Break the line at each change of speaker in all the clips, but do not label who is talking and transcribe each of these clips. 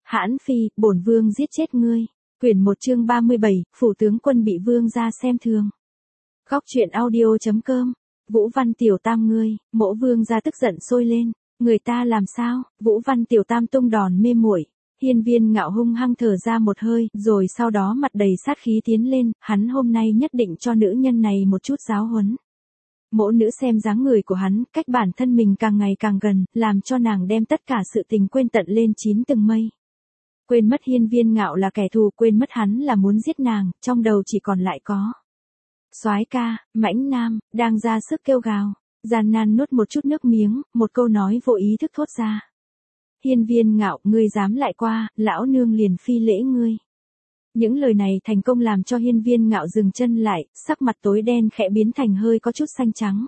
Hãn phi, bổn vương giết chết ngươi. Quyển 1 chương 37, phủ tướng quân bị vương gia xem thường. Góc truyện audio.com. Vũ Văn Tiểu Tam ngươi, mỗ vương gia tức giận sôi lên. Người ta làm sao? Vũ Văn Tiểu Tam tung đòn mê muội. Hiên Viên Ngạo hung hăng thở ra một hơi, rồi sau đó mặt đầy sát khí tiến lên, hắn hôm nay nhất định cho nữ nhân này một chút giáo huấn. Mỗ nữ xem dáng người của hắn, cách bản thân mình càng ngày càng gần, làm cho nàng đem tất cả sự tình quên tận lên 9 tầng mây. Quên mất Hiên Viên Ngạo là kẻ thù, quên mất hắn là muốn giết nàng, trong đầu chỉ còn lại có soái ca, mãnh nam, đang ra sức kêu gào, gian nan nuốt một chút nước miếng, một câu nói vô ý thức thốt ra. Hiên Viên Ngạo, ngươi dám lại qua, lão nương liền phi lễ ngươi. Những lời này thành công làm cho Hiên Viên Ngạo dừng chân lại, sắc mặt tối đen khẽ biến thành hơi có chút xanh trắng.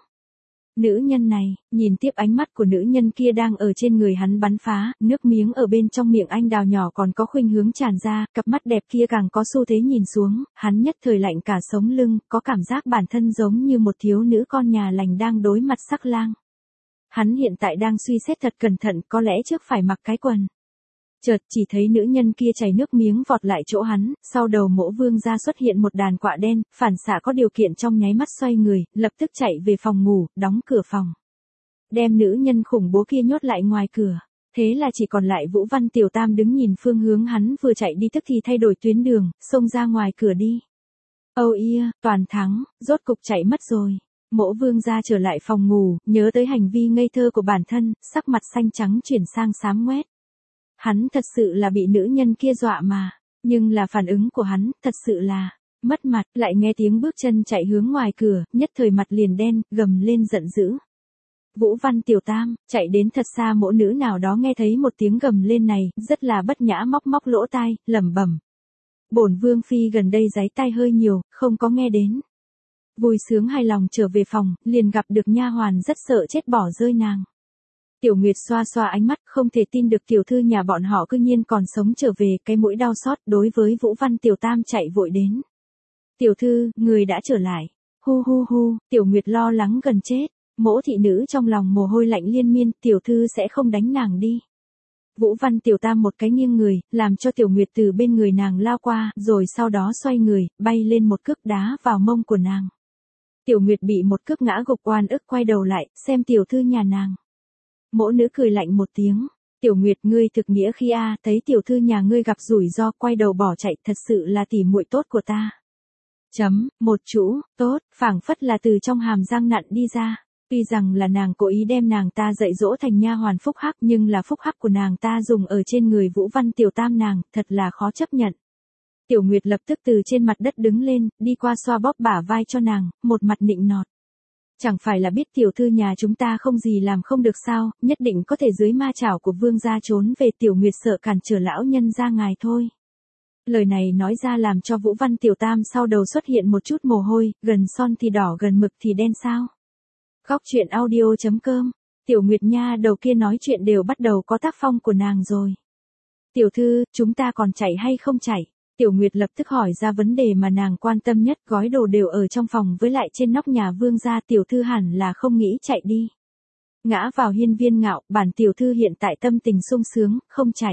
Nữ nhân này, nhìn tiếp ánh mắt của nữ nhân kia đang ở trên người hắn bắn phá, nước miếng ở bên trong miệng anh đào nhỏ còn có khuynh hướng tràn ra, cặp mắt đẹp kia càng có xu thế nhìn xuống, hắn nhất thời lạnh cả sống lưng, có cảm giác bản thân giống như một thiếu nữ con nhà lành đang đối mặt sắc lang. Hắn hiện tại đang suy xét thật cẩn thận, có lẽ trước phải mặc cái quần. Chợt chỉ thấy nữ nhân kia chảy nước miếng vọt lại chỗ hắn, sau đầu mỗ vương gia xuất hiện một đàn quạ đen, phản xạ có điều kiện trong nháy mắt xoay người, lập tức chạy về phòng ngủ, đóng cửa phòng. Đem nữ nhân khủng bố kia nhốt lại ngoài cửa. Thế là chỉ còn lại Vũ Văn Tiểu Tam đứng nhìn phương hướng hắn vừa chạy đi tức thì thay đổi tuyến đường, xông ra ngoài cửa đi. Âu toàn thắng, rốt cục chạy mất rồi. Mỗ vương gia trở lại phòng ngủ, nhớ tới hành vi ngây thơ của bản thân, sắc mặt xanh trắng chuyển sang xám ngoét. Hắn thật sự là bị nữ nhân kia dọa mà, nhưng là phản ứng của hắn, thật sự là mất mặt, lại nghe tiếng bước chân chạy hướng ngoài cửa, nhất thời mặt liền đen, gầm lên giận dữ. Vũ Văn Tiểu Tam, chạy đến thật xa, mỗ nữ nào đó nghe thấy một tiếng gầm lên này, rất là bất nhã móc móc lỗ tai, lẩm bẩm. Bổn vương phi gần đây giấy tai hơi nhiều, không có nghe đến. Vui sướng hài lòng trở về phòng, liền gặp được nha hoàn rất sợ chết bỏ rơi nàng. Tiểu Nguyệt xoa xoa ánh mắt, không thể tin được tiểu thư nhà bọn họ cư nhiên còn sống trở về, cái mũi đau xót, đối với Vũ Văn Tiểu Tam chạy vội đến. Tiểu thư, người đã trở lại. Hu hu hu, Tiểu Nguyệt lo lắng gần chết, mỗ thị nữ trong lòng mồ hôi lạnh liên miên, tiểu thư sẽ không đánh nàng đi. Vũ Văn Tiểu Tam một cái nghiêng người, làm cho Tiểu Nguyệt từ bên người nàng lao qua, rồi sau đó xoay người, bay lên một cước đá vào mông của nàng. Tiểu Nguyệt bị một cước ngã gục oan ức quay đầu lại, xem tiểu thư nhà nàng. Mỗ nữ cười lạnh một tiếng, Tiểu Nguyệt ngươi thực nghĩa khi thấy tiểu thư nhà ngươi gặp rủi ro quay đầu bỏ chạy, thật sự là tỉ muội tốt của ta. Một chữ, tốt, phảng phất là từ trong hàm răng nặn đi ra. Tuy rằng là nàng cố ý đem nàng ta dạy dỗ thành nha hoàn phúc hắc, nhưng là phúc hắc của nàng ta dùng ở trên người Vũ Văn Tiểu Tam nàng, thật là khó chấp nhận. Tiểu Nguyệt lập tức từ trên mặt đất đứng lên, đi qua xoa bóp bả vai cho nàng, một mặt nịnh nọt. Chẳng phải là biết tiểu thư nhà chúng ta không gì làm không được sao, nhất định có thể dưới ma chảo của vương gia trốn về. Tiểu Nguyệt sợ cản trở lão nhân gia ngài thôi. Lời này nói ra làm cho Vũ Văn Tiểu Tam sau đầu xuất hiện một chút mồ hôi, gần son thì đỏ gần mực thì đen sao. Góc truyện audio.com. Tiểu Nguyệt nha đầu kia nói chuyện đều bắt đầu có tác phong của nàng rồi. Tiểu thư, chúng ta còn chạy hay không chạy? Tiểu Nguyệt lập tức hỏi ra vấn đề mà nàng quan tâm nhất, gói đồ đều ở trong phòng với lại trên nóc nhà vương gia, tiểu thư hẳn là không nghĩ chạy đi. Ngã vào Hiên Viên Ngạo, bản tiểu thư hiện tại tâm tình sung sướng, không chạy.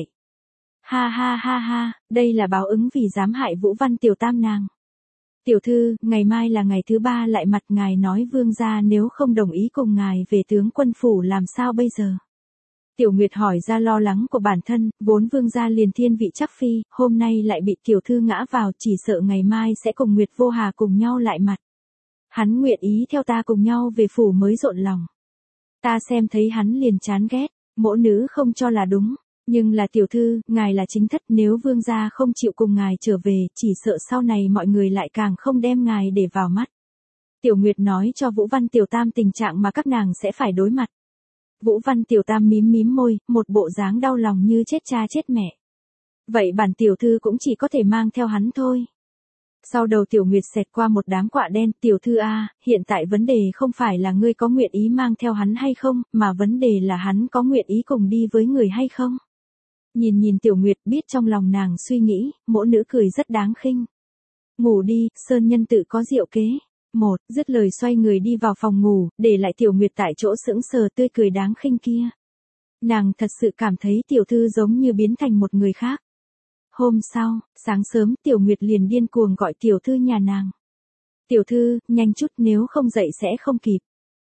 Ha ha ha ha, đây là báo ứng vì dám hại Vũ Văn Tiểu Tam nàng. Tiểu thư, ngày mai là ngày thứ 3 lại mặt ngài nói vương gia nếu không đồng ý cùng ngài về tướng quân phủ làm sao bây giờ? Tiểu Nguyệt hỏi ra lo lắng của bản thân, vốn vương gia liền thiên vị chắc phi, hôm nay lại bị tiểu thư ngã vào, chỉ sợ ngày mai sẽ cùng Nguyệt Vô Hà cùng nhau lại mặt. Hắn nguyện ý theo ta cùng nhau về phủ mới rộn lòng. Ta xem thấy hắn liền chán ghét, mỗ nữ không cho là đúng, nhưng là tiểu thư, ngài là chính thất, nếu vương gia không chịu cùng ngài trở về, chỉ sợ sau này mọi người lại càng không đem ngài để vào mắt. Tiểu Nguyệt nói cho Vũ Văn Tiểu Tam tình trạng mà các nàng sẽ phải đối mặt. Vũ Văn Tiểu Tam mím mím môi, một bộ dáng đau lòng như chết cha chết mẹ. Vậy bản tiểu thư cũng chỉ có thể mang theo hắn thôi. Sau đầu Tiểu Nguyệt xẹt qua một đám quạ đen, tiểu thư hiện tại vấn đề không phải là ngươi có nguyện ý mang theo hắn hay không, mà vấn đề là hắn có nguyện ý cùng đi với người hay không. Nhìn Tiểu Nguyệt biết trong lòng nàng suy nghĩ, mỗ nữ cười rất đáng khinh. Ngủ đi, sơn nhân tự có diệu kế. Dứt lời xoay người đi vào phòng ngủ, để lại Tiểu Nguyệt tại chỗ sững sờ tươi cười đáng khinh kia. Nàng thật sự cảm thấy tiểu thư giống như biến thành một người khác. Hôm sau, sáng sớm Tiểu Nguyệt liền điên cuồng gọi tiểu thư nhà nàng. Tiểu thư, nhanh chút nếu không dậy sẽ không kịp.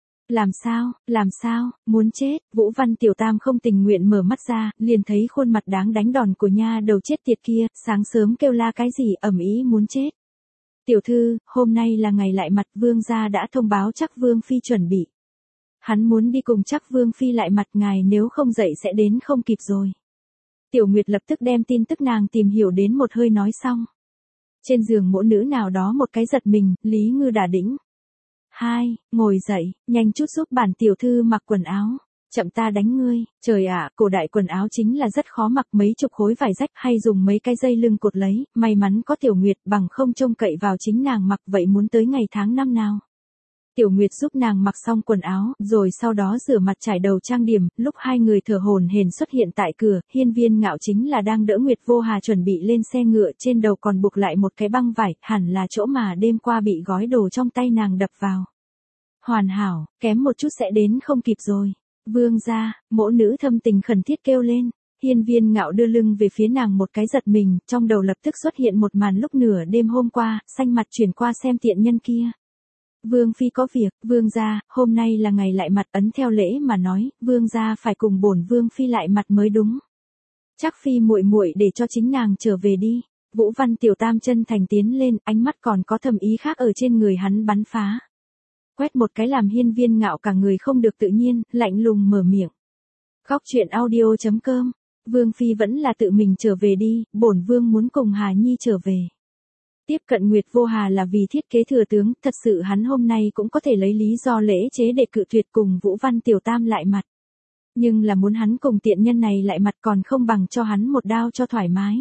Làm sao, muốn chết, Vũ Văn Tiểu Tam không tình nguyện mở mắt ra, liền thấy khuôn mặt đáng đánh đòn của nha đầu chết tiệt kia, sáng sớm kêu la cái gì ầm ĩ muốn chết. Tiểu thư, hôm nay là ngày lại mặt vương gia đã thông báo chắc vương phi chuẩn bị. Hắn muốn đi cùng chắc vương phi lại mặt ngài nếu không dậy sẽ đến không kịp rồi. Tiểu Nguyệt lập tức đem tin tức nàng tìm hiểu đến một hơi nói xong. Trên giường mỗ nữ nào đó một cái giật mình, Lý Ngư đả đĩnh. Hai, ngồi dậy, nhanh chút giúp bản tiểu thư mặc quần áo. Chậm ta đánh ngươi, trời ạ, cổ đại quần áo chính là rất khó mặc, mấy chục khối vải rách hay dùng mấy cái dây lưng cột lấy, may mắn có Tiểu Nguyệt bằng không trông cậy vào chính nàng mặc vậy muốn tới ngày tháng năm nào. Tiểu Nguyệt giúp nàng mặc xong quần áo, rồi sau đó rửa mặt trải đầu trang điểm, lúc hai người thở hổn hển xuất hiện tại cửa, Hiên Viên Ngạo chính là đang đỡ Nguyệt Vô Hà chuẩn bị lên xe ngựa, trên đầu còn buộc lại một cái băng vải, hẳn là chỗ mà đêm qua bị gói đồ trong tay nàng đập vào. Hoàn hảo, kém một chút sẽ đến không kịp rồi. Vương gia, mỗ nữ thâm tình khẩn thiết kêu lên. Hiên Viên Ngạo đưa lưng về phía nàng một cái giật mình, trong đầu lập tức xuất hiện một màn lúc nửa đêm hôm qua, xanh mặt chuyển qua xem tiện nhân kia. Vương phi có việc, vương gia, hôm nay là ngày lại mặt, ấn theo lễ mà nói, vương gia phải cùng bổn vương phi lại mặt mới đúng. Chắc phi muội muội để cho chính nàng trở về đi. Vũ Văn Tiểu Tam chân thành tiến lên, ánh mắt còn có thầm ý khác ở trên người hắn bắn phá. Quét một cái làm Hiên Viên Ngạo cả người không được tự nhiên, lạnh lùng mở miệng. Góc truyện audio.com, vương phi vẫn là tự mình trở về đi, bổn vương muốn cùng Hà Nhi trở về. Tiếp cận Nguyệt Vô Hà là vì thiết kế thừa tướng, thật sự hắn hôm nay cũng có thể lấy lý do lễ chế để cự tuyệt cùng Vũ Văn Tiểu Tam lại mặt. Nhưng là muốn hắn cùng tiện nhân này lại mặt còn không bằng cho hắn một đao cho thoải mái.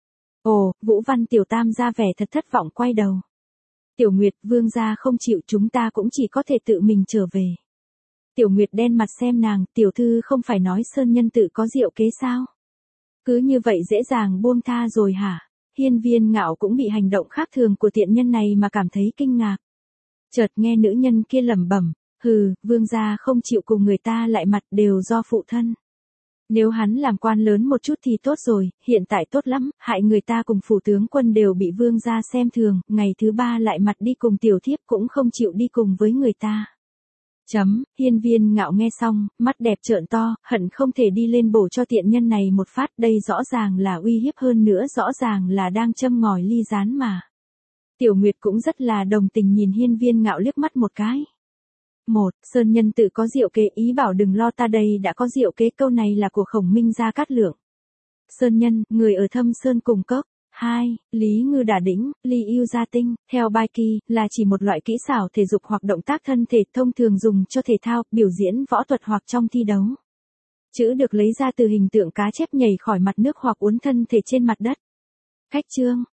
Ồ, Vũ Văn Tiểu Tam ra vẻ thật thất vọng quay đầu. Tiểu Nguyệt, vương gia không chịu, chúng ta cũng chỉ có thể tự mình trở về. Tiểu Nguyệt đen mặt xem nàng, tiểu thư không phải nói Sơn Nhân tự có diệu kế sao? Cứ như vậy dễ dàng buông tha rồi hả? Hiên Viên Ngạo cũng bị hành động khác thường của tiện nhân này mà cảm thấy kinh ngạc. Chợt nghe nữ nhân kia lẩm bẩm, hừ, vương gia không chịu cùng người ta lại mặt đều do phụ thân. Nếu hắn làm quan lớn một chút thì tốt rồi, hiện tại tốt lắm, hại người ta cùng phủ tướng quân đều bị vương gia xem thường, ngày thứ ba lại mặt đi cùng tiểu thiếp cũng không chịu đi cùng với người ta. Hiên Viên Ngạo nghe xong, mắt đẹp trợn to, hận không thể đi lên bổ cho tiện nhân này một phát, đây rõ ràng là uy hiếp hơn nữa rõ ràng là đang châm ngòi ly gián mà. Tiểu Nguyệt cũng rất là đồng tình nhìn Hiên Viên Ngạo liếc mắt một cái. Sơn Nhân tự có diệu kế, ý bảo đừng lo, ta đây đã có diệu kế, câu này là của Khổng Minh Gia Cát Lượng. Sơn Nhân, người ở Thâm Sơn cùng cốc. 2. Lý Ngư đả đĩnh, ly yêu gia tinh, theo Bai Kỳ, là chỉ một loại kỹ xảo thể dục hoặc động tác thân thể thông thường dùng cho thể thao, biểu diễn võ thuật hoặc trong thi đấu. Chữ được lấy ra từ hình tượng cá chép nhảy khỏi mặt nước hoặc uốn thân thể trên mặt đất. Cách chương,